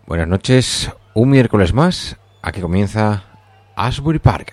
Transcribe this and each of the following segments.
Buenas noches, un miércoles más, aquí comienza Asbury Park.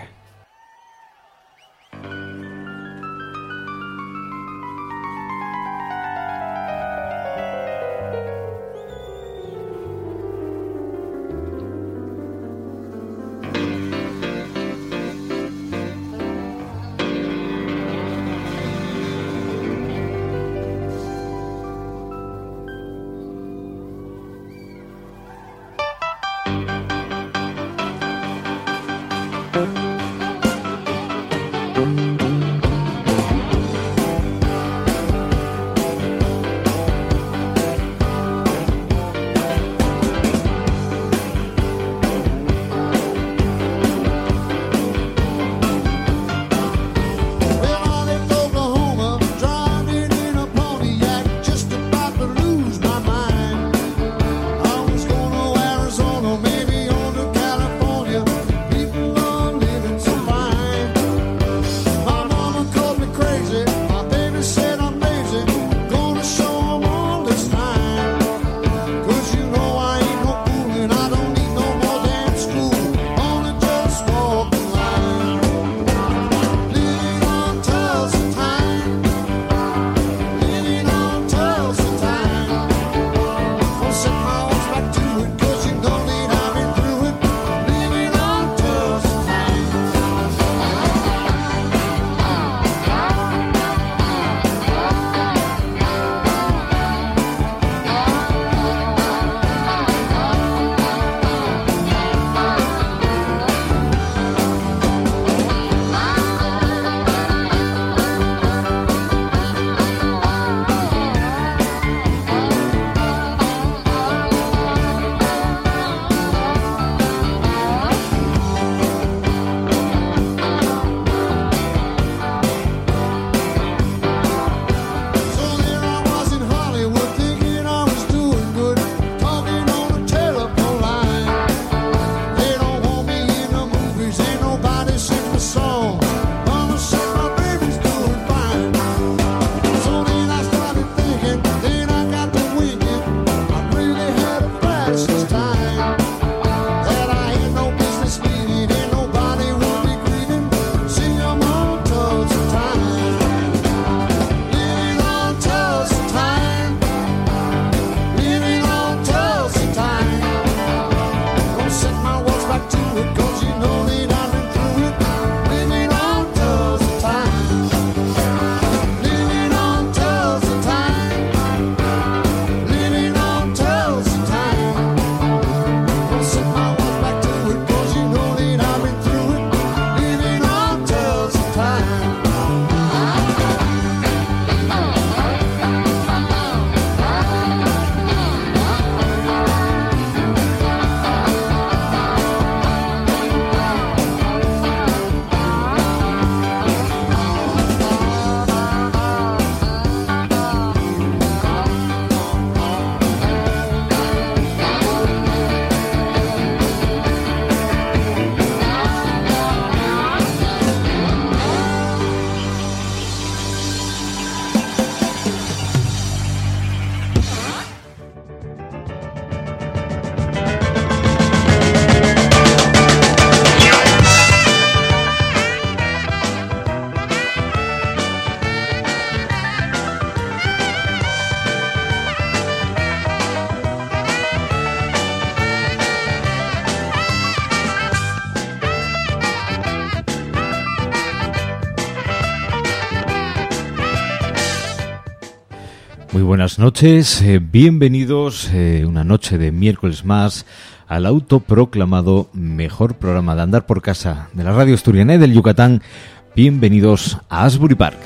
Muy buenas noches, bienvenidos una noche de miércoles más al autoproclamado mejor programa de andar por casa de la radio asturiana y del Yucatán. Bienvenidos a Asbury Park.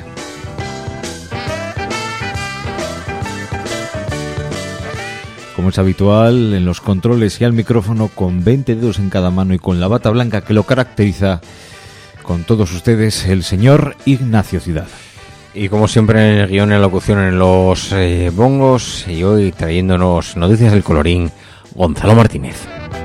Como es habitual, en los controles y al micrófono, con 20 dedos en cada mano y con la bata blanca que lo caracteriza, con todos ustedes, el señor Ignacio Ciudad. Y como siempre en el guión, en la locución, en los bongos, y hoy trayéndonos noticias del colorín, Gonzalo Martínez.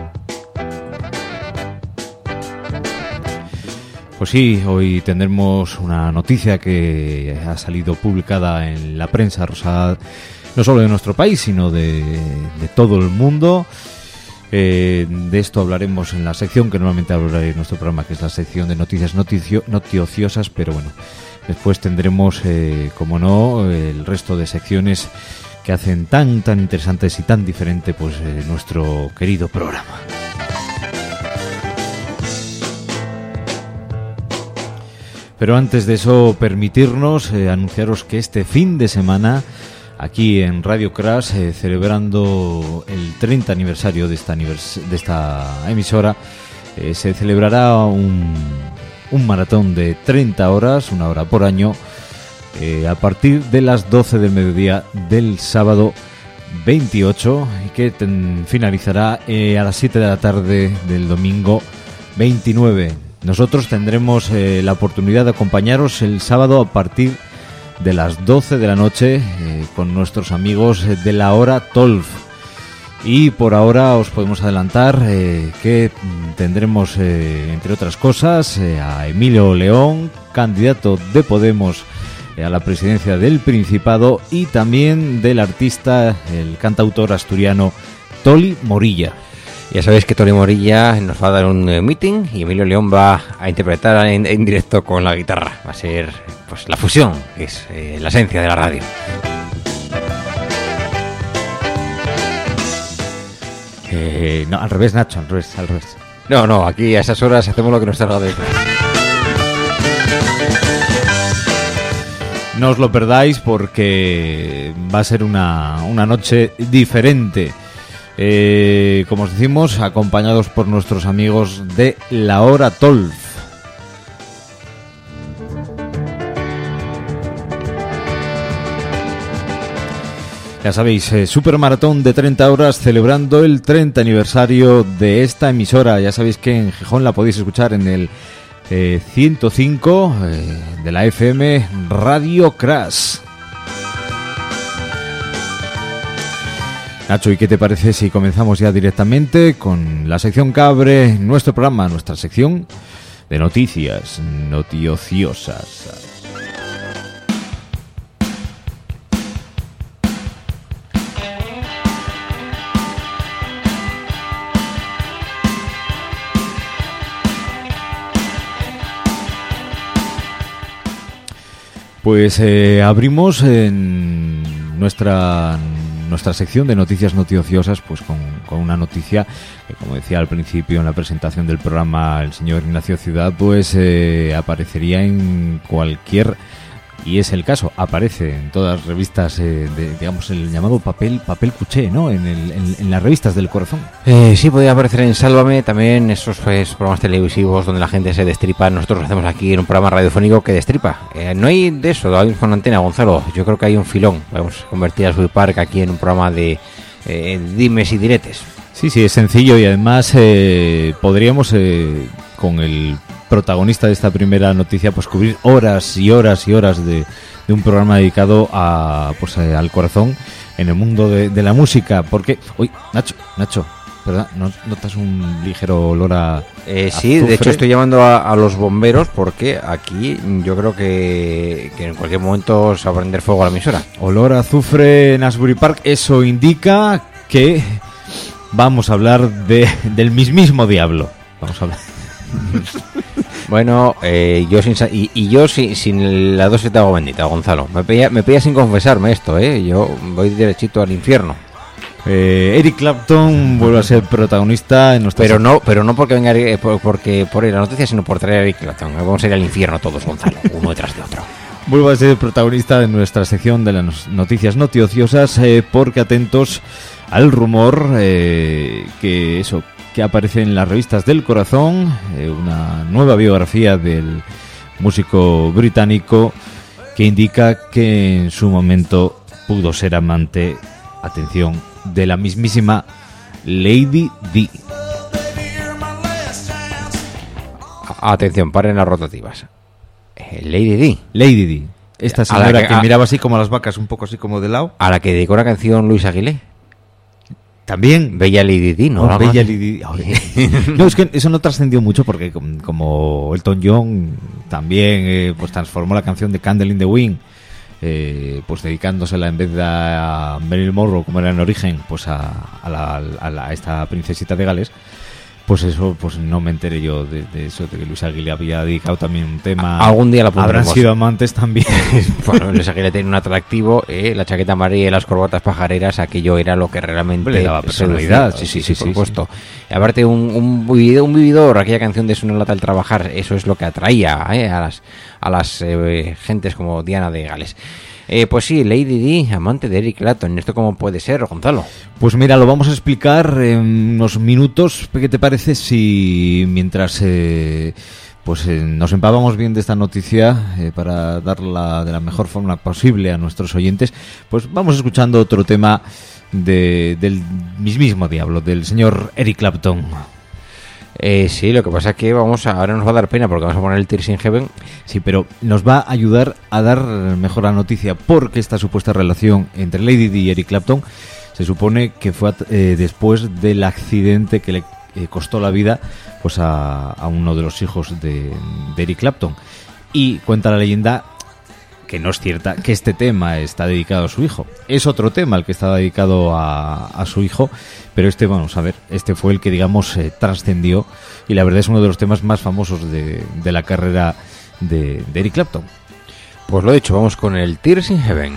Pues sí, hoy tendremos una noticia que ha salido publicada en la prensa rosada, no solo de nuestro país, sino de todo el mundo. De esto hablaremos en la sección que normalmente hablaré en nuestro programa, que es la sección de noticias noticiosas, pero bueno, después tendremos, como no, el resto de secciones que hacen tan interesantes y tan diferente pues nuestro querido programa. Pero antes de eso, permitirnos anunciaros que este fin de semana, aquí en Radio Crash, celebrando el 30 aniversario de esta emisora, se celebrará un maratón de 30 horas, 1 hora por año, a partir de las 12 del mediodía del sábado 28 y que finalizará a las 7 de la tarde del domingo 29. Nosotros tendremos la oportunidad de acompañaros el sábado a partir de las 12 de la noche con nuestros amigos de la hora Tolf. Y por ahora os podemos adelantar que tendremos, entre otras cosas, a Emilio León, candidato de Podemos a la presidencia del Principado, y también del artista, el cantautor asturiano Toli Morilla. Ya sabéis que Toli Morilla nos va a dar un meeting y Emilio León va a interpretar en directo con la guitarra. Va a ser pues la fusión, que es la esencia de la radio. No, al revés, Nacho, al revés. No, aquí a esas horas hacemos lo que nos salga de... No os lo perdáis porque va a ser una noche diferente. Como os decimos, acompañados por nuestros amigos de la hora Tolf. Ya sabéis, supermaratón de 30 horas celebrando el 30 aniversario de esta emisora. Ya sabéis que en Gijón la podéis escuchar en el 105 de la FM Radio Crash. Nacho, ¿y qué te parece si comenzamos ya directamente con la sección que abre nuestro programa, nuestra sección de noticias noticiosas? Pues abrimos en nuestra sección de noticias noticiosas pues con una noticia que, como decía al principio en la presentación del programa el señor Ignacio Ciudad, pues aparecería en cualquier, y es el caso, aparece en todas las revistas, digamos el llamado papel cuché, ¿no? En las revistas del corazón. Sí, podría aparecer en Sálvame, también esos programas televisivos donde la gente se destripa. Nosotros lo hacemos aquí en un programa radiofónico que destripa. No hay de eso, ahora mismo en antena, Gonzalo. Yo creo que hay un filón. Vamos a convertir a Sui Park aquí en un programa de dimes y diretes. Sí, es sencillo y además podríamos, con el protagonista de esta primera noticia, pues cubrir horas y horas y horas de un programa dedicado al corazón en el mundo de la música. Porque, uy, Nacho, ¿verdad? ¿Notas un ligero olor a sí, azufre? De hecho estoy llamando a los bomberos porque aquí yo creo que en cualquier momento se va a prender fuego a la emisora. Olor a azufre en Asbury Park, eso indica que vamos a hablar del mismísimo diablo. Vamos a hablar. Bueno, yo sin la dosis de agua bendita, Gonzalo. Me pedía sin confesarme esto, yo voy derechito al infierno. Eric Clapton vuelve a ser protagonista en nuestra... Pero no porque venga porque por la noticia, sino por traer a Eric Clapton. Vamos a ir al infierno todos, Gonzalo, uno detrás de otro. Vuelve a ser protagonista de nuestra sección de las noticias noticiosas, porque atentos al rumor que aparece en las revistas del corazón, una nueva biografía del músico británico que indica que en su momento pudo ser amante, atención, de la mismísima Lady Di. Atención, paren las rotativas. Lady Di. Esta señora que miraba así como las vacas, un poco así como de lado. A la que dedicó la canción Luis Aguilé. También. Bella Lady Di, ¿no? Bella Lady Di. No, es que eso no trascendió mucho porque como Elton John también pues transformó la canción de Candle in the Wind pues dedicándosela en vez de a Marilyn Monroe, como era en origen, pues a esta princesita de Gales. Pues eso, pues no me enteré yo de eso, de que Luis Aguilé había dedicado también un tema. Algún día la pondremos. Habrán sido amantes también. Bueno, Luis Aguilé tenía un atractivo, la chaqueta amarilla y las corbatas pajareras, aquello era lo que realmente le daba personalidad. Sí, por supuesto. Sí. Aparte, un vividor, aquella canción de Su no lata al trabajar, eso es lo que atraía a las gentes como Diana de Gales. Pues sí, Lady Di, amante de Eric Clapton. ¿Esto cómo puede ser, Gonzalo? Pues mira, lo vamos a explicar en unos minutos. ¿Qué te parece si mientras nos empapamos bien de esta noticia para darla de la mejor forma posible a nuestros oyentes, pues vamos escuchando otro tema del mismísimo diablo, del señor Eric Clapton? Sí, lo que pasa es que ahora nos va a dar pena porque vamos a poner el Tears in Heaven. Sí, pero nos va a ayudar a dar mejor la noticia, porque esta supuesta relación entre Lady Di y Eric Clapton se supone que fue después del accidente que le costó la vida pues a uno de los hijos de Eric Clapton. Y cuenta la leyenda, que no es cierta, que este tema está dedicado a su hijo. Es otro tema el que está dedicado a su hijo, pero vamos a ver, este fue el que, digamos, trascendió, y la verdad es uno de los temas más famosos de la carrera de Eric Clapton. Pues lo dicho, vamos con el Tears in Heaven.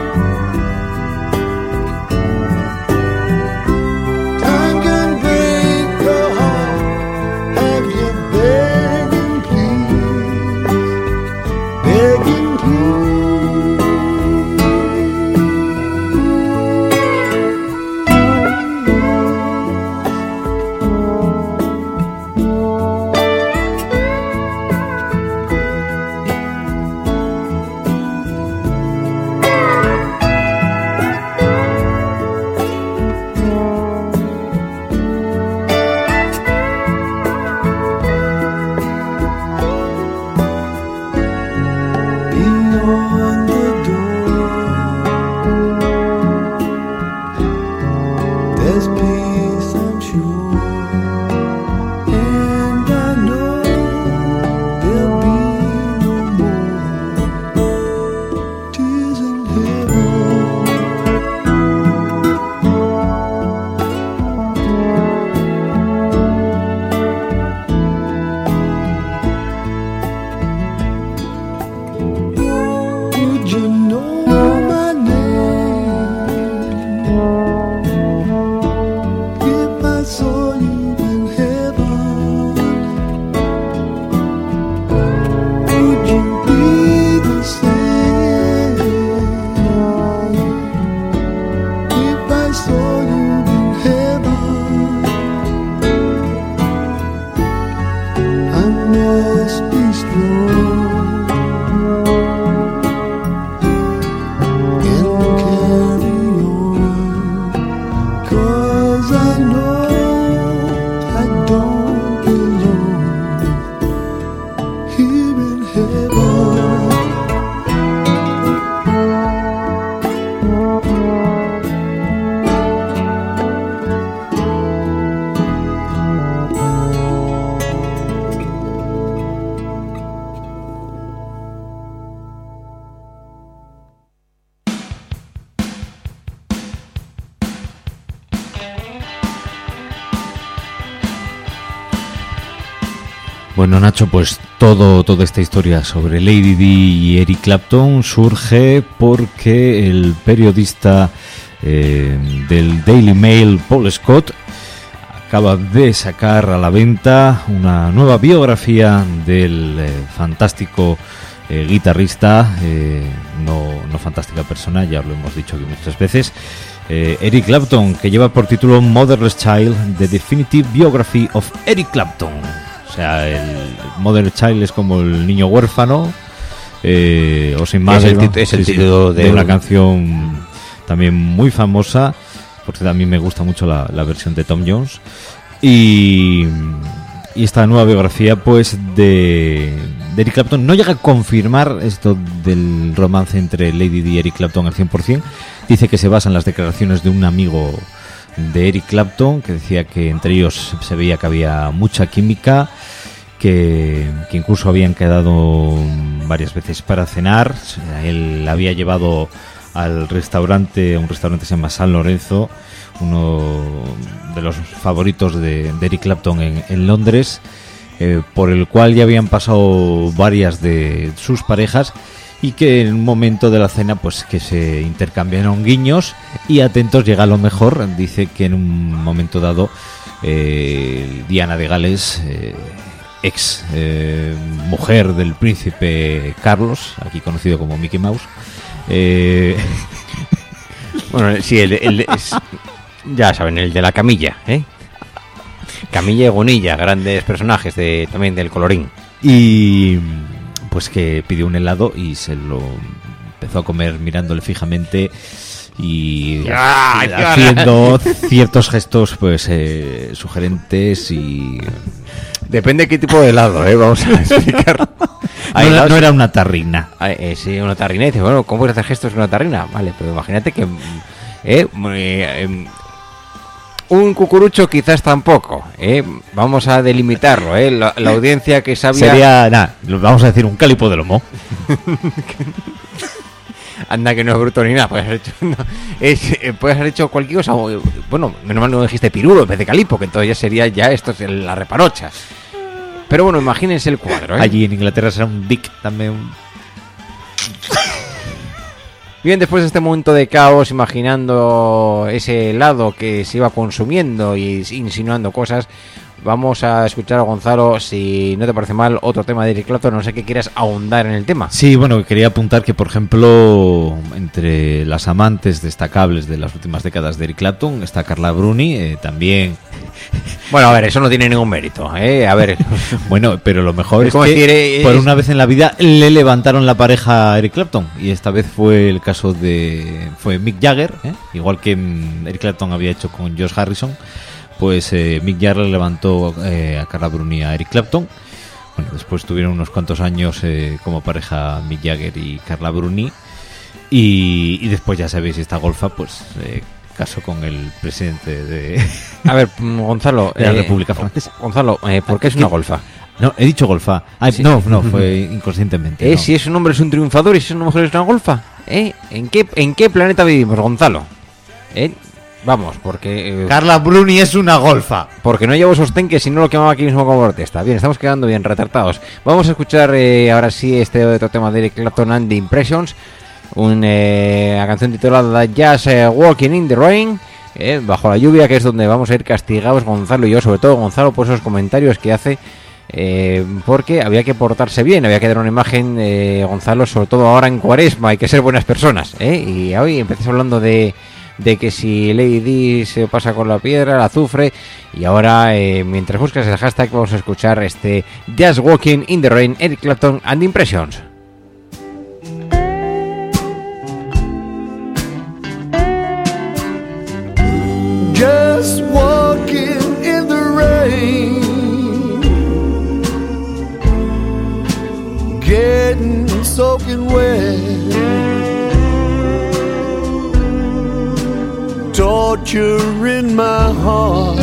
Time can bring saw you in heaven. I must be strong and carry on, 'cause I know I don't belong here in heaven. Bueno, Nacho, pues toda esta historia sobre Lady Di y Eric Clapton surge porque el periodista del Daily Mail, Paul Scott, acaba de sacar a la venta una nueva biografía del fantástico guitarrista, no fantástica persona, ya lo hemos dicho aquí muchas veces, Eric Clapton, que lleva por título Motherless Child, The Definitive Biography of Eric Clapton. O sea, el Mother Child es como el niño huérfano, o sin más. Es el título de una canción también muy famosa, porque a mí me gusta mucho la versión de Tom Jones. Y esta nueva biografía, pues, de Eric Clapton no llega a confirmar esto del romance entre Lady Di y Eric Clapton al 100%. Dice que se basa en las declaraciones de un amigo de Eric Clapton, que decía que entre ellos se veía que había mucha química, que incluso habían quedado varias veces para cenar. Él había llevado al restaurante, un restaurante que se llama San Lorenzo, uno de los favoritos de Eric Clapton en Londres, por el cual ya habían pasado varias de sus parejas, y que en un momento de la cena pues que se intercambiaron guiños y atentos, llega lo mejor. Dice que en un momento dado Diana de Gales, ex mujer del príncipe Carlos, aquí conocido como Mickey Mouse, bueno, sí, ya saben, el de la camilla, Camilla y Gonilla, grandes personajes también del colorín. Y pues que pidió un helado y se lo empezó a comer mirándole fijamente y haciendo ciertos gestos pues sugerentes. Y depende qué tipo de helado, vamos a explicar. No era una tarrina. Sí, una tarrina. Y dice, bueno, ¿cómo puedes hacer gestos en una tarrina? Vale, pero imagínate que un cucurucho quizás tampoco, vamos a delimitarlo, la audiencia que sabía... Sería, vamos a decir un cálipo de lomo. Anda, que no es bruto ni nada, puedes haber hecho cualquier cosa. Bueno, menos mal no dijiste pirulo en vez de calipo, que entonces ya sería esto es la repanocha. Pero bueno, imagínense el cuadro, Allí en Inglaterra será un dick también. Bien, después de este momento de caos, imaginando ese helado que se iba consumiendo y insinuando cosas, vamos a escuchar a Gonzalo, si no te parece mal, otro tema de Eric Clapton. No sé qué quieras ahondar en el tema. Sí, bueno, quería apuntar que, por ejemplo, entre las amantes destacables de las últimas décadas de Eric Clapton está Carla Bruni, también. Bueno, a ver, eso no tiene ningún mérito, A ver. Bueno, pero lo mejor es que por una vez en la vida le levantaron la pareja a Eric Clapton, y esta vez fue el caso fue Mick Jagger, igual que Eric Clapton había hecho con George Harrison. Pues Mick Jagger le levantó a Carla Bruni a Eric Clapton. Bueno, después tuvieron unos cuantos años como pareja Mick Jagger y Carla Bruni, y después ya sabéis, esta golfa pues casó con el presidente de... A ver, Gonzalo, de la República Francesa. Gonzalo, ¿por qué es una golfa? No, he dicho golfa. Ay, sí. No, fue inconscientemente. No. Si es un hombre es un triunfador y si es una mujer es una golfa. ¿En qué planeta vivimos, Gonzalo? Vamos, porque... Carla Bruni es una golfa. Porque no llevo sostén, que si no lo quemaba aquí mismo como protesta. Bien, estamos quedando bien retratados. Vamos a escuchar ahora sí este otro tema de Eric Clapton and the Impressions. Una canción titulada Just Walking in the Rain, bajo la lluvia, que es donde vamos a ir castigados Gonzalo y yo, sobre todo Gonzalo por esos comentarios que hace, porque había que portarse bien, había que dar una imagen, Gonzalo, sobre todo ahora en Cuaresma, hay que ser buenas personas, y hoy empecé hablando de de que si Lady Di se pasa con la piedra, el azufre. Y ahora, mientras buscas el hashtag, vamos a escuchar este Just Walking in the Rain, Eric Clapton and Impressions. Just walking in the rain, getting soaking wet, torturing my heart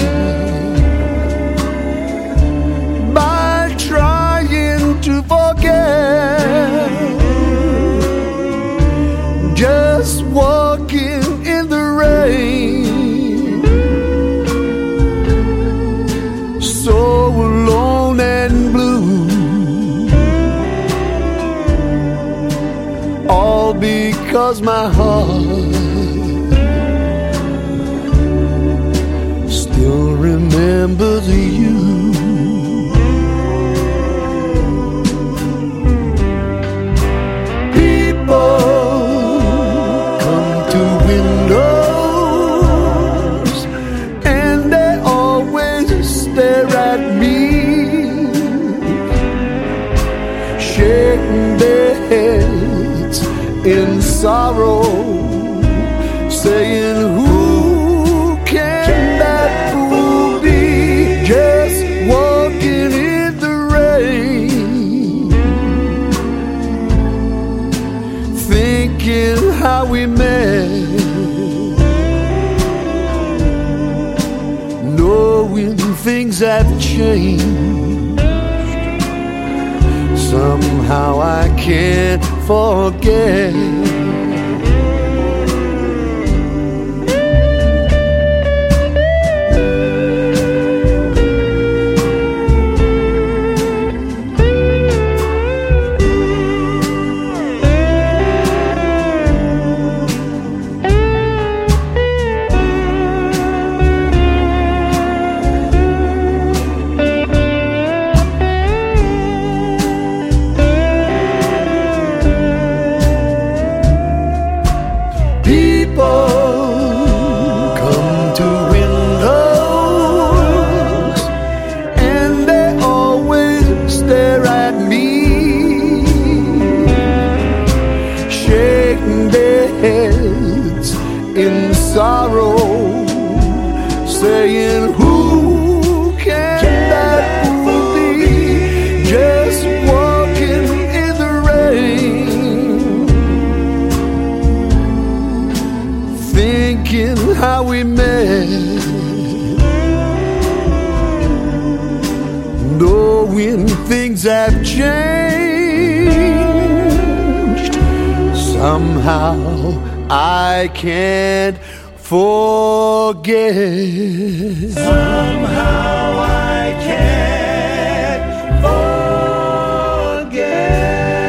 by trying to forget. Just walking in the rain, so alone and blue, all because my heart still remembers you. People come to windows and they always stare at me, shaking their heads in sorrow, saying, who can that fool be? Just walking in the rain, thinking how we met, knowing things have changed. Somehow I can't forget. In sorrow, saying, who can that fool be? Just walking in the rain, thinking how we met, knowing things have changed. Somehow I can't forget. Somehow I can't forget.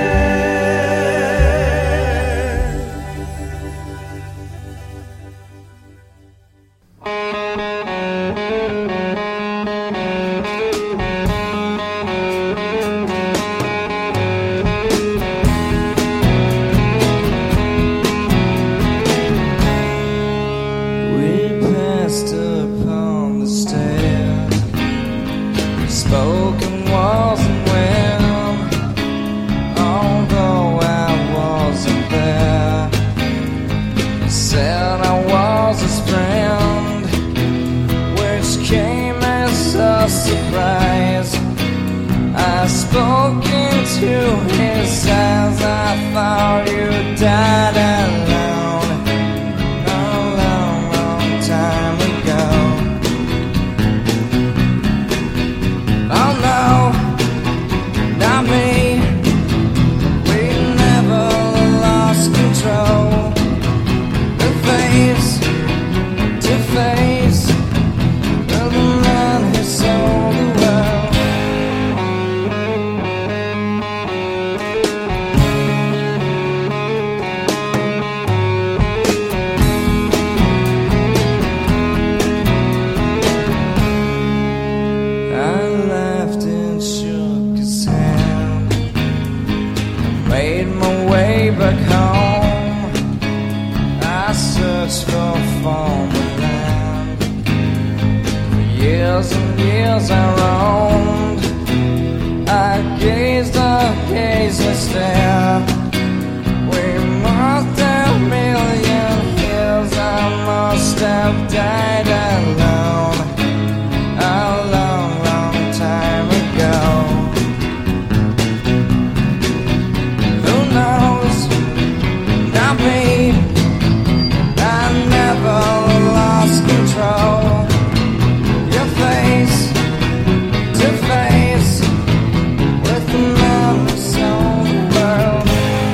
Spoke into his eyes, I thought you died alone a long, long time ago. Oh no, not me, we never lost control. The face to face of the man who sold the world. on the land. For years and years I roamed, I gazed and stared. We must have million years, I must have died alone a long, long time ago. Who knows? Not me. I never lost control. Your face to face with the man who sold the world.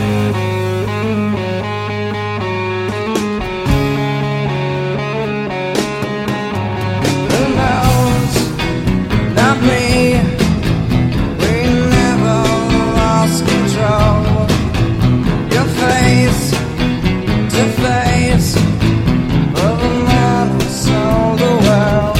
Who knows? Not me. We never lost control. Your face to face with the man who sold the world.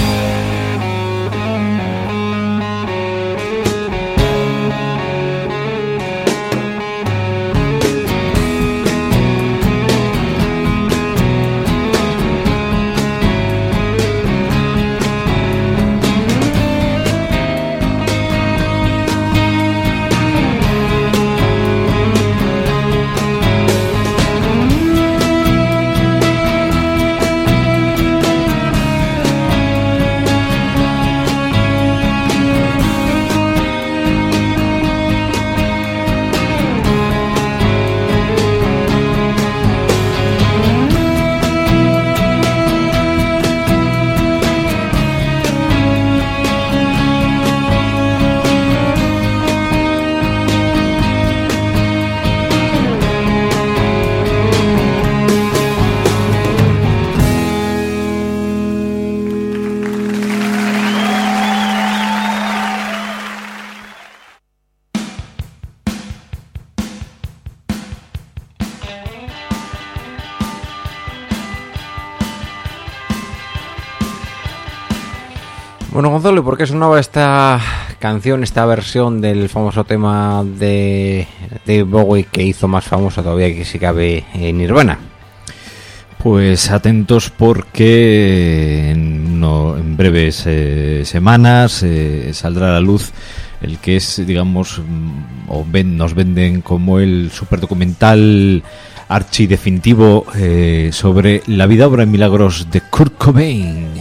Bueno, Gonzalo, ¿y por qué sonaba esta canción, esta versión del famoso tema de Bowie que hizo más famoso todavía que si cabe Nirvana? Pues atentos porque en breves semanas saldrá a la luz el que es, digamos, nos venden como el superdocumental archidefinitivo sobre la vida, obra y milagros de Kurt Cobain.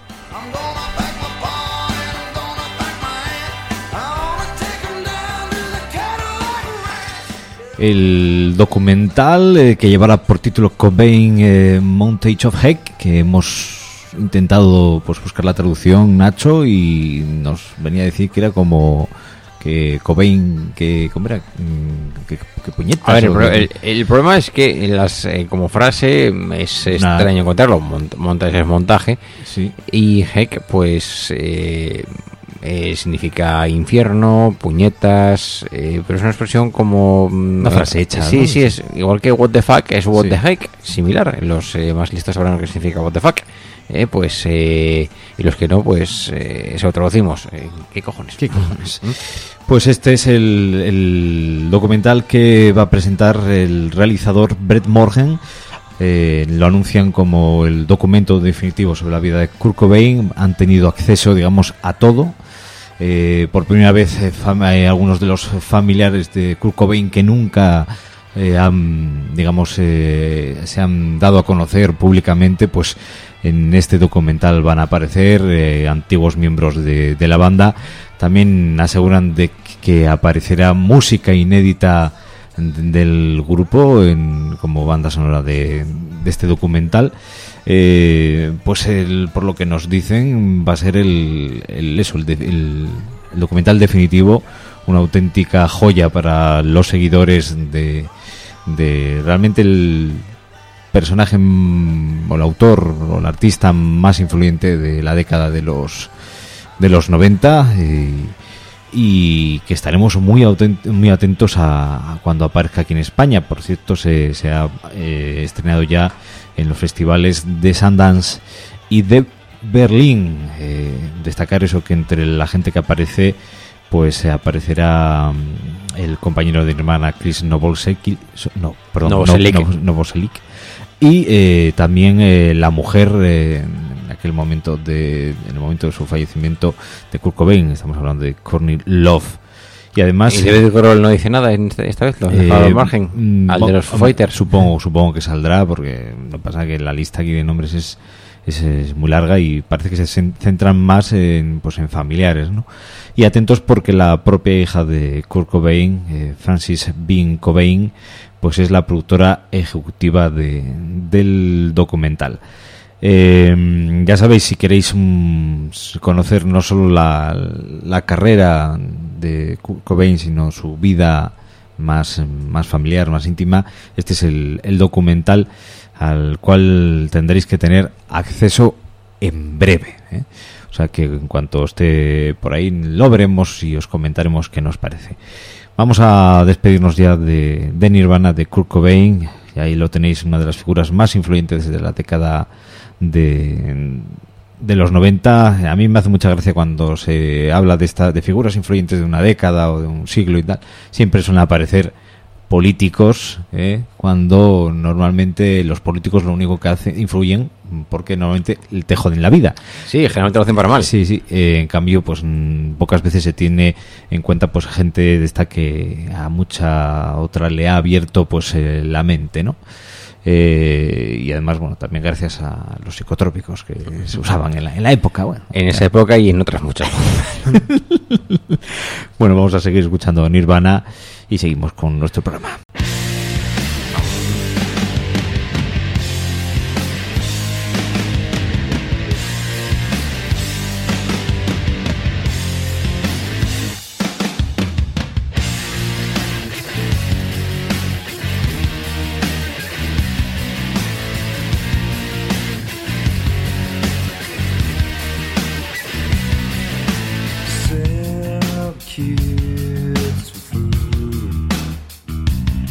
El documental que llevará por título Cobain Montage of Heck, que hemos intentado pues buscar la traducción, Nacho, y nos venía a decir que era como que Cobain, que ¿cómo era? Que puñetas. A ver, el problema es que las como frase es extraño encontrarlo. Montaje es montaje, sí. Y Heck pues significa infierno, puñetas, pero es una expresión como una frase hecha, sí, ¿no? Sí, es igual que what the fuck es what sí. the heck, similar. Los más listos sabrán qué significa what the fuck, y los que no, pues se lo traducimos. ¿Qué cojones? Pues este es el documental que va a presentar el realizador Brett Morgen. Lo anuncian como el documento definitivo sobre la vida de Kurt Cobain. Han tenido acceso, digamos, a todo. Por primera vez algunos de los familiares de Kurt Cobain que nunca han, digamos, se han dado a conocer públicamente, pues en este documental van a aparecer antiguos miembros de la banda. También aseguran de que aparecerá música inédita del grupo como banda sonora de este documental. Pues por lo que nos dicen va a ser el documental definitivo, una auténtica joya para los seguidores de realmente el personaje o el autor o el artista más influyente de la década de los 90, y que estaremos muy atentos a cuando aparezca aquí en España. Por cierto, se ha estrenado ya en los festivales de Sundance y de Berlín. Destacar eso, que entre la gente que aparece, pues aparecerá el compañero de Nirvana, Chris Novoselic, y también la mujer en aquel momento en el momento de su fallecimiento de Kurt Cobain, estamos hablando de Courtney Love. Y además ¿Y David Grohl no dice nada esta vez? ¿Lo has dejado al margen? ¿Al de los Foo Fighters? Supongo que saldrá, porque lo que pasa es que la lista aquí de nombres es muy larga y parece que se centran más en familiares, ¿no? Y atentos porque la propia hija de Kurt Cobain, Frances Bean Cobain, pues es la productora ejecutiva del documental. Ya sabéis, si queréis conocer no solo la carrera de Kurt Cobain, sino su vida más familiar, más íntima, este es el documental al cual tendréis que tener acceso en breve, ¿eh? O sea que en cuanto esté por ahí lo veremos y os comentaremos qué nos parece. Vamos a despedirnos ya de Nirvana, de Kurt Cobain, y ahí lo tenéis, una de las figuras más influyentes de la década de los 90. A mí me hace mucha gracia cuando se habla de figuras influyentes de una década o de un siglo y tal. Siempre suelen aparecer políticos, cuando normalmente los políticos lo único que influyen, porque normalmente te joden la vida. Sí, generalmente lo hacen para mal. Sí. En cambio, pues pocas veces se tiene en cuenta pues gente de esta que a mucha otra le ha abierto pues la mente, ¿no? Y además, bueno, también gracias a los psicotrópicos que se usaban en la época. Bueno, en esa época y en otras muchas. Bueno, vamos a seguir escuchando Nirvana y seguimos con nuestro programa. Sell kids for food.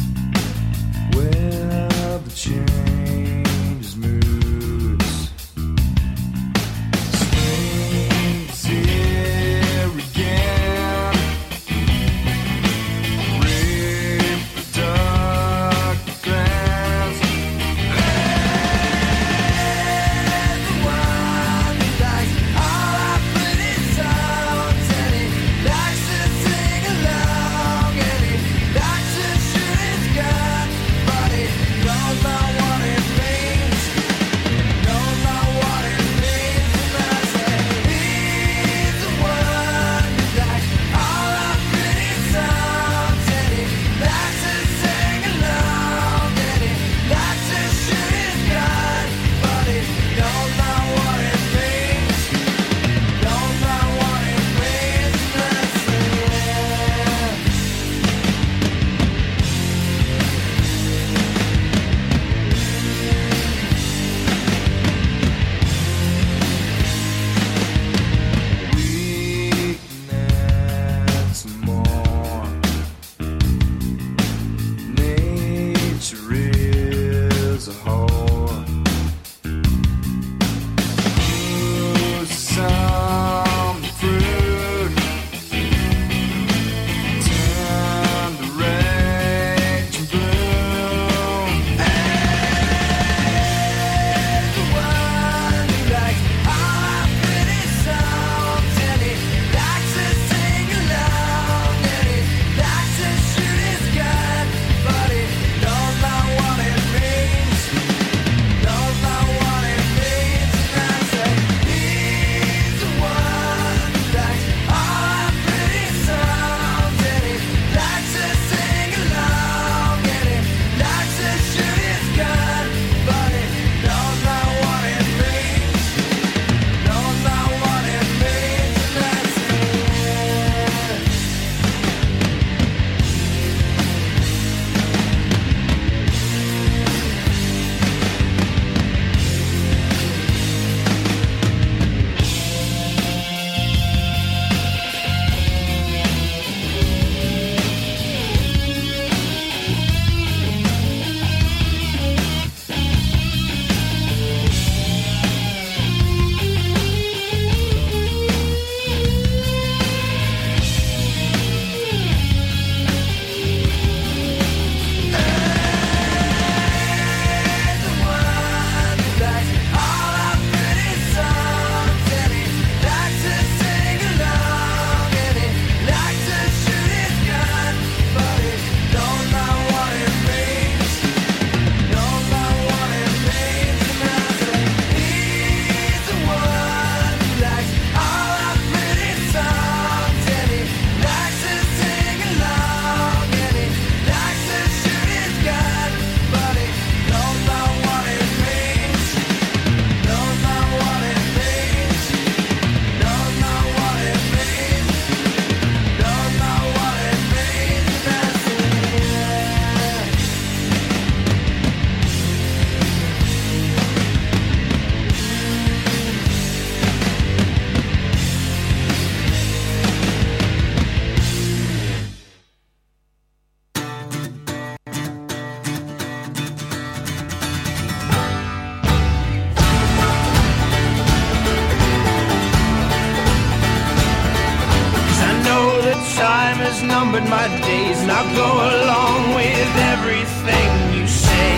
has numbered my days, and I'll go along with everything you say.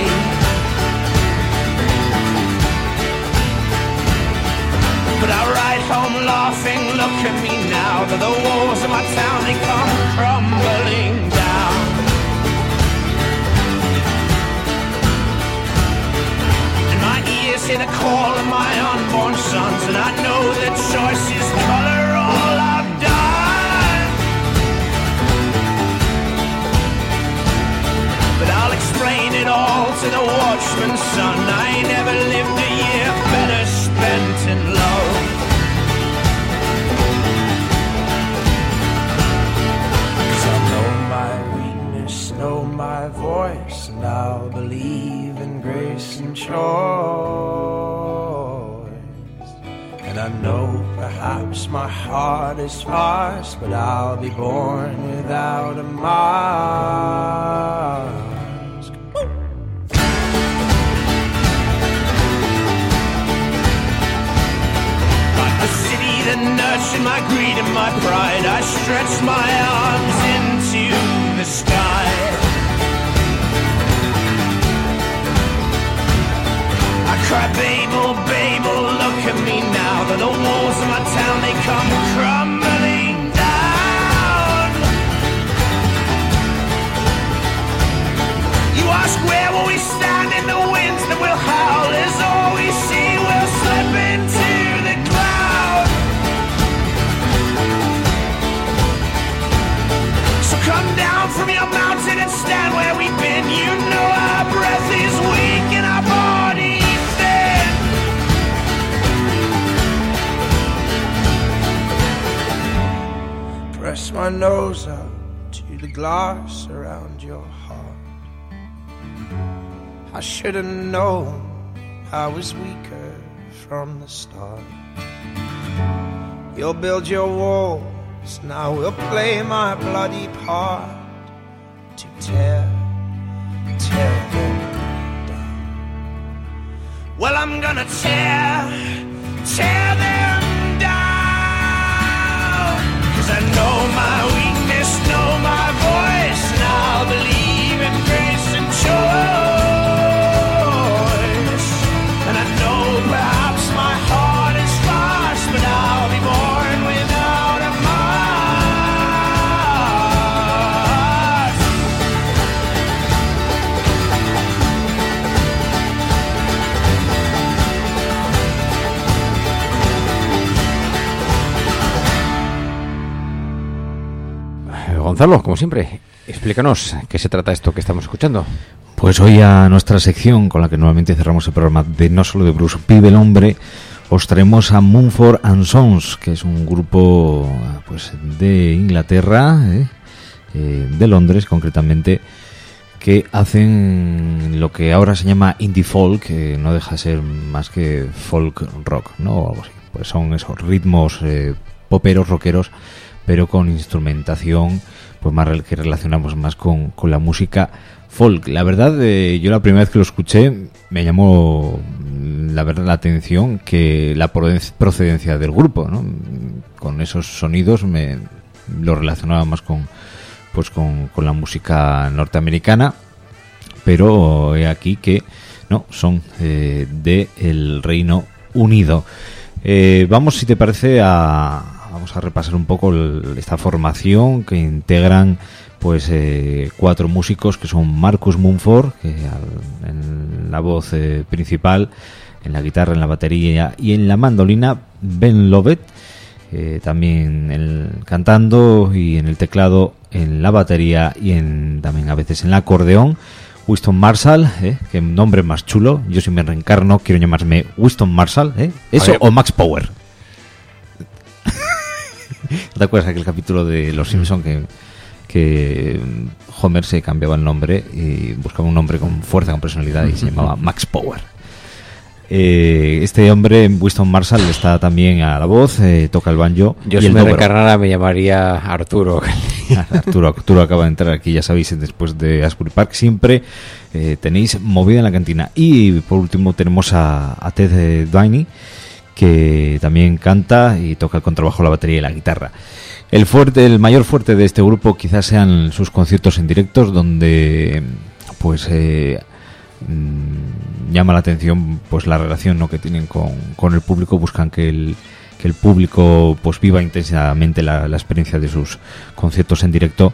But I ride home laughing, look at me now, that the walls of my town, they come crumbling down. And my ears hear the call of my unborn sons, and I know that choice is color all I've done. But I'll explain it all to the watchman's son. I ain't never lived a year better spent in love. Cause I know my weakness, know my voice, and I'll believe in grace and choice. And I know perhaps my heart is sparse, but I'll be born without a mask. Like the city that nurtured my greed and my pride, I stretch my arms into the sky. I cry, Babel, Babel, look at me now, that the walls of my town, they come crumbling down. You ask, where will we stand in the winds that will howl, as all we see will slip into the cloud. So come down from your mountain and stand where we've been. You know our breath is weak and our body thin. Press my nose up to the glass around your heart. I should have known I was weaker from the start. You'll build your walls, and I will play my bloody part to tear them down. Well, I'm gonna tear them down. Cause I know my weakness, know my voice, and I'll believe in grace and choice. And I know perhaps my heart is sparse, but I'll be born without a mask. Gonzalo, como siempre, explícanos qué se trata esto que estamos escuchando. Pues hoy a nuestra sección con la que normalmente cerramos el programa de No Solo de Blues Vive el Hombre, os traemos a Mumford & Sons, que es un grupo pues de Inglaterra, de Londres concretamente, que hacen lo que ahora se llama indie folk, que no deja de ser más que folk rock, ¿no? O algo así. Pues son esos ritmos poperos, rockeros, pero con instrumentación pues más que relacionamos más con la música folk. La verdad, yo la primera vez que lo escuché me llamó la verdad la atención que la procedencia del grupo, ¿no? Con esos sonidos me lo relacionaba más con la música norteamericana, pero he aquí que no son del Reino Unido. Vamos, si te parece, vamos a repasar un poco esta formación que integran pues 4 músicos, que son Marcus Mumford, que en la voz principal, en la guitarra, en la batería y en la mandolina, Ben Lovett, también cantando, y en el teclado, en la batería y también a veces en el acordeón, Winston Marshall, que nombre más chulo. Yo, si me reencarno, quiero llamarme Winston Marshall, eso o Max Power. ¿Te acuerdas de aquel capítulo de Los Simpson que Homer se cambiaba el nombre y buscaba un nombre con fuerza, con personalidad, y se llamaba Max Power? Este hombre, Winston Marshall, está también a la voz, toca el banjo. Yo, si me reencarnara, me llamaría Arturo. Arturo acaba de entrar aquí, ya sabéis, después de Asbury Park. Siempre tenéis movida en la cantina. Y por último tenemos a Ted Downey, que también canta y toca el contrabajo, la batería y la guitarra. El mayor fuerte de este grupo quizás sean sus conciertos en directos, donde pues llama la atención pues la relación, ¿no?, que tienen con el público. Buscan que el público pues viva intensamente la experiencia de sus conciertos en directo,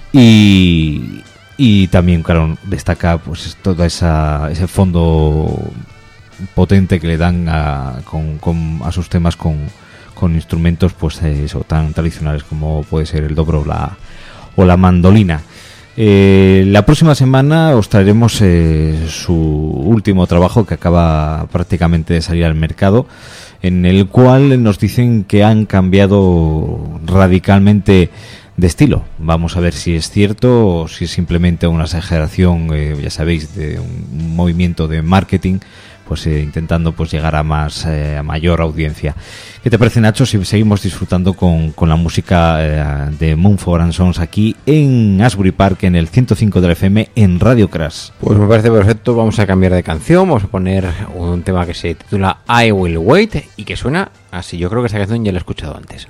y también, claro, destaca pues todo ese fondo potente que le dan a sus temas con instrumentos pues eso, tan tradicionales como puede ser el dobro o la mandolina. La próxima semana os traeremos su último trabajo, que acaba prácticamente de salir al mercado, en el cual nos dicen que han cambiado radicalmente de estilo. Vamos a ver si es cierto o si es simplemente una exageración, ya sabéis, de un movimiento de marketing, pues intentando pues llegar a mayor audiencia. ¿Qué te parece, Nacho, si seguimos disfrutando con la música de Mumford & Sons aquí en Asbury Park, en el 105 de la FM, en Radio Crash? Pues me parece perfecto. Vamos a cambiar de canción, vamos a poner un tema que se titula I Will Wait y que suena así. Yo creo que esa canción ya la he escuchado antes.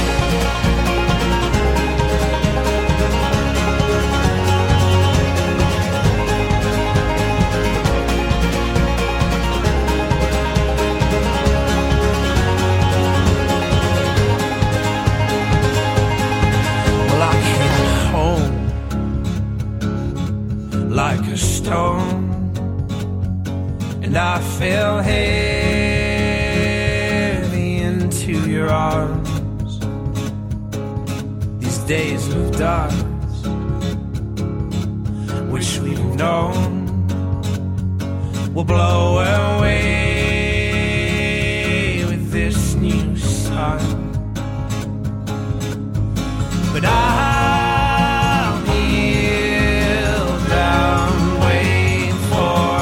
Like a stone, and I fell heavy into your arms. These days of darkness, which we've known, will blow away with this new sun. But I'll kneel down, wait for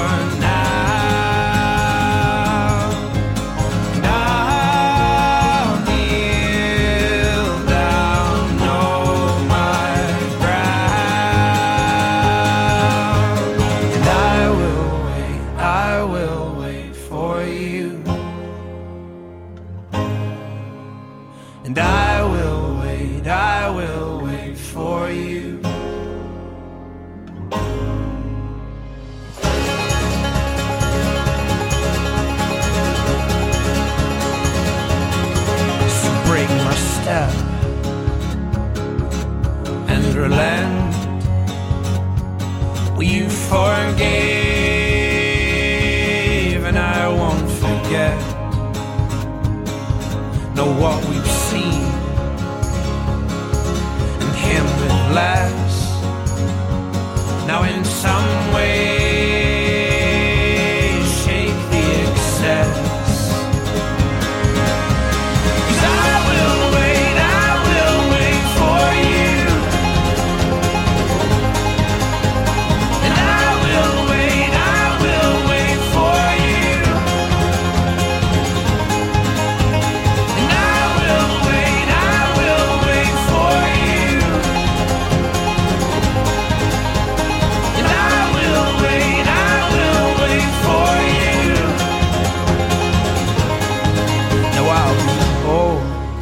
now. And I'll kneel down, know my ground. And I will wait for you. And I will wait for you. So break my step and relent. Well, you forgave and I won't forget. Know what we've seen, and him with less. Now in some way shake the excess. 'Cause I will wait for you. And I will wait for you. And I will wait for you. And I will wait for you. Now I'll be old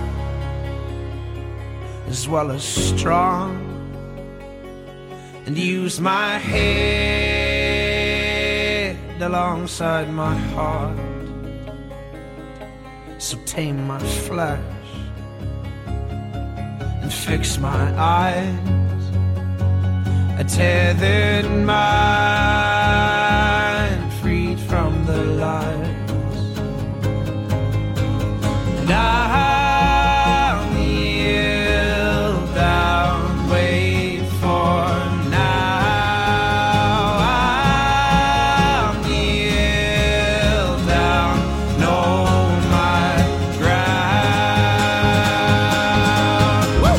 as well as strong, and use my head alongside my heart. So tame my flesh and fix my eyes, a tethered mind freed from the lies. And I'll kneel down, wait for now. I'll kneel down, know my ground. Woo!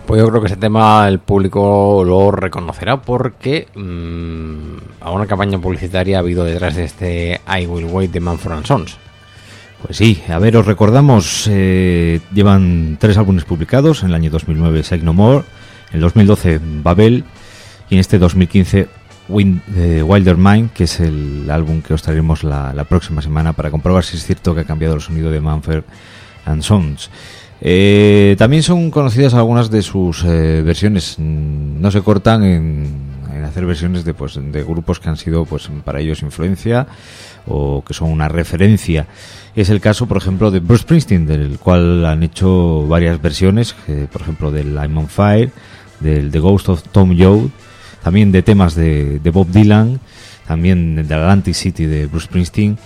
Pues yo creo que ese tema el público lo reconocerá porque a una campaña publicitaria ha habido detrás de este I Will Wait de Mumford & Sons. Pues sí, a ver, os recordamos, llevan 3 álbumes publicados, en el año 2009 Say No More, en el 2012 Babel y en este 2015 Wilder Mind, que es el álbum que os traeremos la próxima semana para comprobar si es cierto que ha cambiado el sonido de Mumford & Sons. También son conocidas algunas de sus versiones, no se cortan en hacer versiones de grupos que han sido pues para ellos influencia o que son una referencia. Es el caso, por ejemplo, de Bruce Springsteen, del cual han hecho varias versiones, por ejemplo, del I'm on Fire, del The Ghost of Tom Joad, también de temas de Bob Dylan, también de Atlantic City de Bruce Springsteen.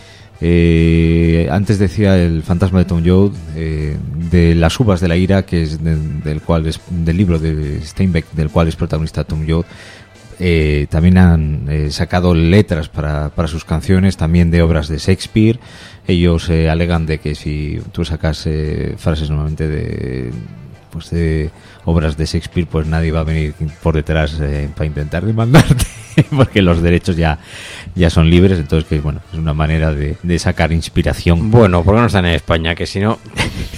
Antes decía el fantasma de Tom Joad, de Las uvas de la ira, que es del libro de Steinbeck, del cual es protagonista Tom Joad. También han sacado letras para sus canciones, también de obras de Shakespeare. Ellos alegan de que si tú sacas frases normalmente de obras de Shakespeare, pues nadie va a venir por detrás para intentar demandarte, porque los derechos ya son libres. Entonces, que bueno, es una manera de sacar inspiración. Bueno, ¿por qué no están en España? Que si no...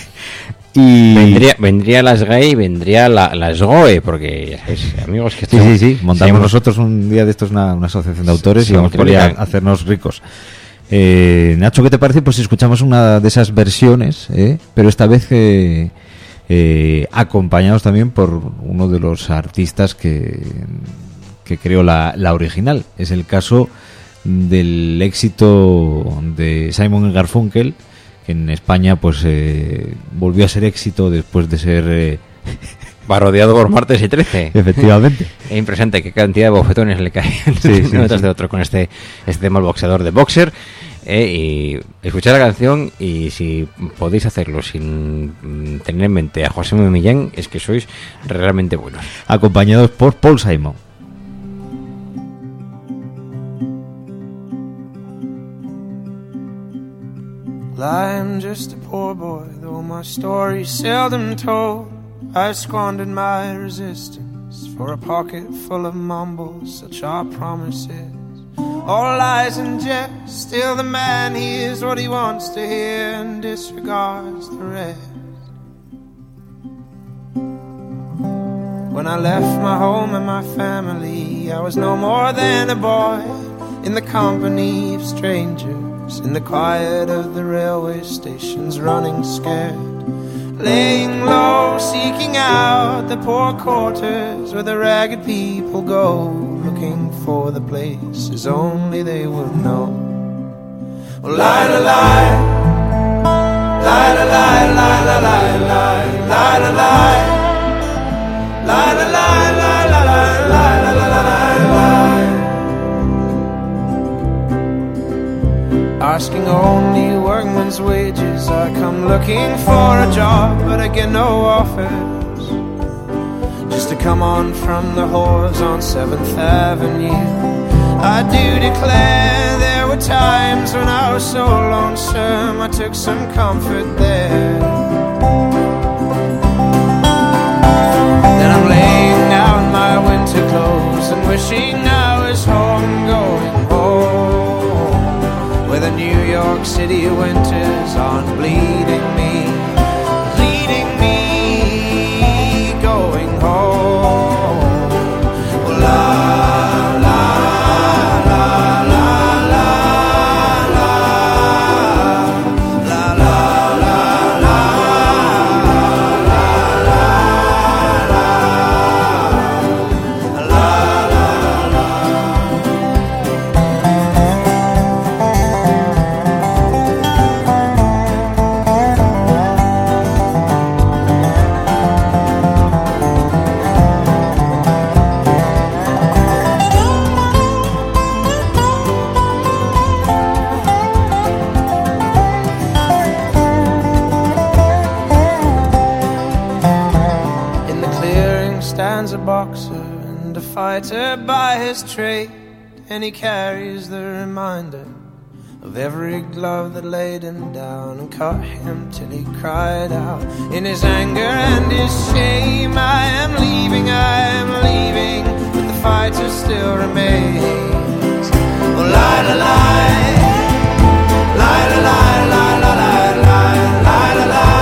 Y vendría las gay, vendría las GOE, porque ya sabéis, amigos, que sí, montamos nosotros un día de estos una asociación de autores y vamos por ahí a hacernos ricos. Nacho, ¿qué te parece? Pues si escuchamos una de esas versiones, pero esta vez acompañados también por uno de los artistas que creó la original. Es el caso del éxito de Simon & Garfunkel, que en España pues volvió a ser éxito después de ser va rodeado por martes y 13. Efectivamente. Es impresionante qué cantidad de bofetones le caen uno detrás de otro con este tema, el boxeador de Boxer. Y escuchar la canción, y si podéis hacerlo sin tener en mente a José Millán, es que sois realmente buenos. Acompañados por Paul Simon. I'm just a poor boy, though my story's seldom told. I squandered my resistance for a pocket full of mumbles, such are promises. All lies and jest, still the man hears what he wants to hear and disregards the rest. When I left my home and my family, I was no more than a boy in the company of strangers, in the quiet of the railway stations, running scared, laying low, seeking out the poor quarters where the ragged people go, looking for the places only they would know. Well, lie, lie, lie, lie, lie, lie, lie, lie, lie, lie, lie, lie. La la la la la la la la la la. Asking only workman's wages, I come looking for a job, but I get no offers. Just to come on from the whores on 7th Avenue. I do declare there were times when I was so lonesome I took some comfort there. I'm laying out in my winter clothes and wishing I was home, going home, where the New York City winters aren't bleeding me, going home. La la la la la la la la la la. A boxer and a fighter by his trade, and he carries the reminder of every glove that laid him down and cut him till he cried out in his anger and his shame, I am leaving, but the fighter still remains. Oh, lie, lie, lie, lie, lie, lie, lie, lie, lie, lie, lie, lie.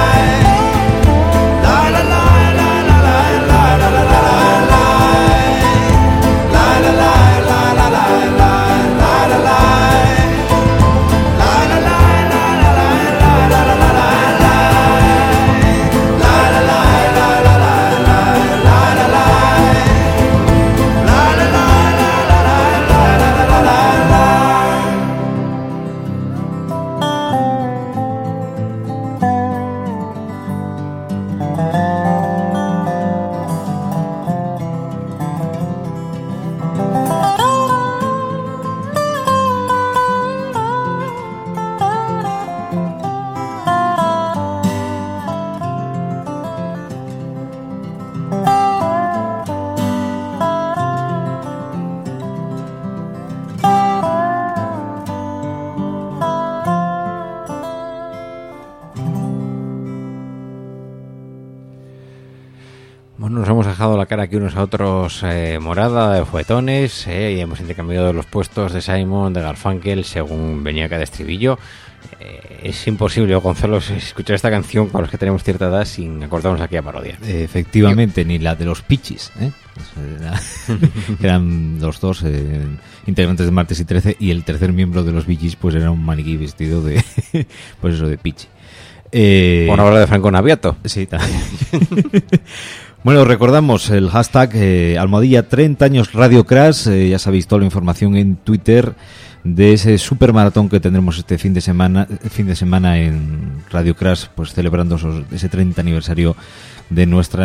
La cara aquí unos a otros morada de fuetones y hemos intercambiado los puestos de Simon, de Garfunkel según venía cada estribillo. Es imposible, Gonzalo, escuchar esta canción para los que tenemos cierta edad sin acordarnos de aquella parodia. Efectivamente, ni la de los Pichis, eran los dos integrantes de Martes y 13, y el tercer miembro de los Bee Gees pues era un maniquí vestido de pues eso, de Pichi. Bueno, habla de Franco Naviato. Sí, también. Bueno, recordamos el hashtag almohadilla 30 años Radio Crash. Ya sabéis toda la información en Twitter de ese super maratón que tendremos este fin de semana en Radio Crash, pues celebrando ese 30 aniversario de nuestra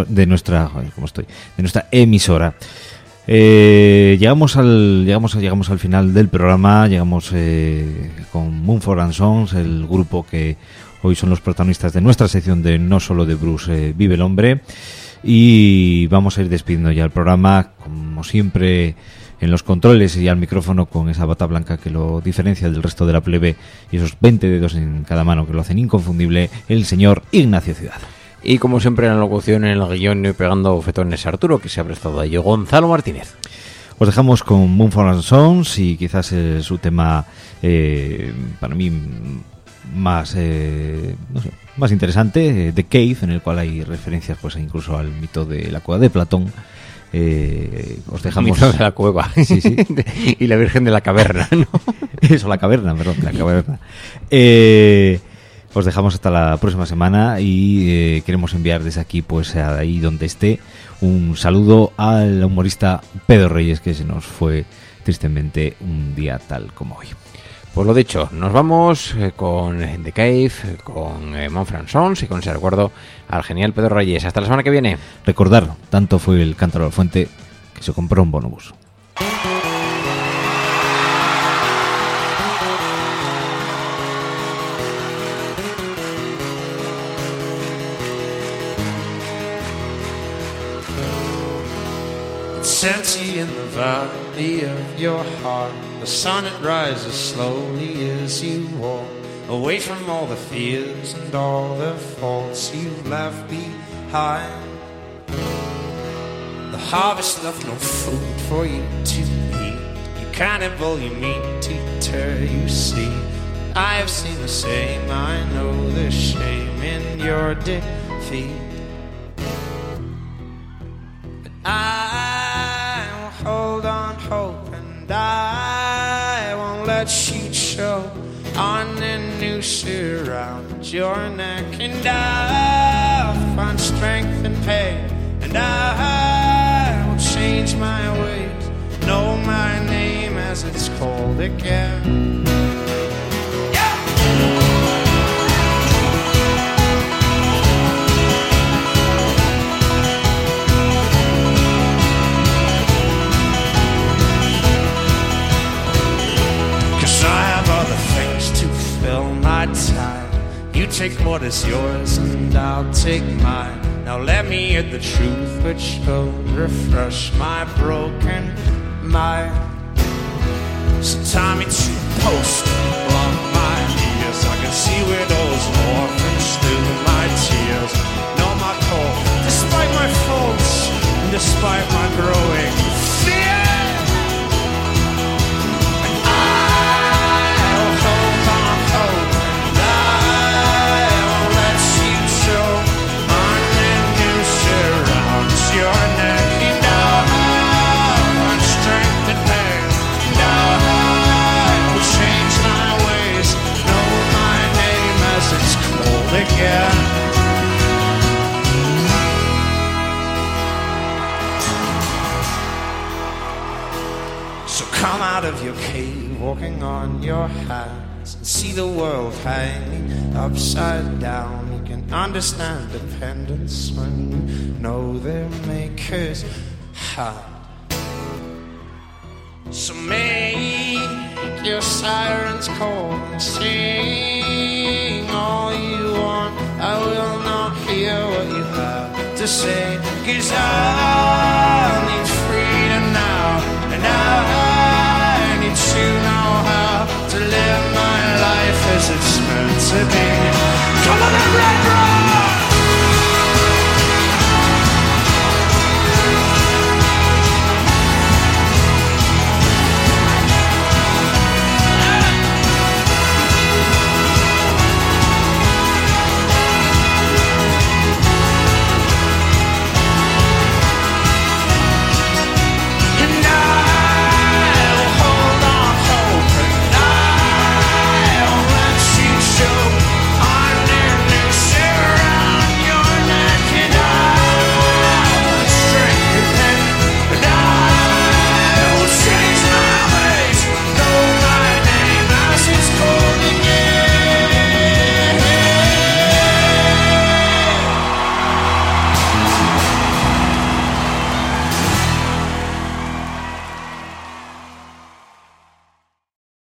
emisora. Llegamos al final del programa. Llegamos con Mumford and Sons, el grupo que hoy son los protagonistas de nuestra sección de No Solo de Bruce Vive el Hombre. Y vamos a ir despidiendo ya el programa, como siempre, en los controles y al micrófono, con esa bata blanca que lo diferencia del resto de la plebe y esos 20 dedos en cada mano que lo hacen inconfundible, el señor Ignacio Ciudad. Y como siempre en la locución, en el guión y pegando bofetones Arturo, que se ha prestado a ello, Gonzalo Martínez. Os dejamos con Mumford and Sons y quizás su tema para mí más más interesante, The Cave, en el cual hay referencias pues incluso al mito de la cueva de Platón. Os dejamos mito de la cueva, sí, sí. Y la Virgen de la Caverna, ¿no? Eso, la caverna, perdón, la caverna. Os dejamos hasta la próxima semana y queremos enviar desde aquí, pues ahí donde esté, un saludo al humorista Pedro Reyes, que se nos fue tristemente un día tal como hoy. Pues lo dicho, nos vamos con The Cave, con Mumford & Sons y con ese recuerdo al genial Pedro Reyes. Hasta la semana que viene. Recordar, tanto fue el cántaro de la fuente que se compró un bonobús. Empty in the valley of your heart, the sun it rises slowly as you walk away from all the fears and all the faults you've left behind. The harvest left no food for you to eat. You cannibal, you meat eater, you see. I have seen the same, I know the shame in your defeat. But I will hold on hope, and I won't let you show on a noose around your neck. And I'll find strength in pain, and I will change my ways, know my name as it's called again. My time. You take what is yours and I'll take mine. Now let me hear the truth which will refresh my broken mind. So tie me to a post eyes, I can see widows and orphans through my tears. Know my call, despite my faults and despite my growing fear. And I'll hold on hope, and I'll let you show on the new surrounds your neck. You know how much strength it takes. Know how to change my ways. Know my name as it's cold again. So come out of your cave, walking on your hands, and see the world hanging upside down. You can understand dependence when you know their maker's hand. So make your sirens call and sing all you want. I will not hear what you have to say, 'cause I need freedom now, and I need to know how to live my life as it's meant to be. Come on and red road!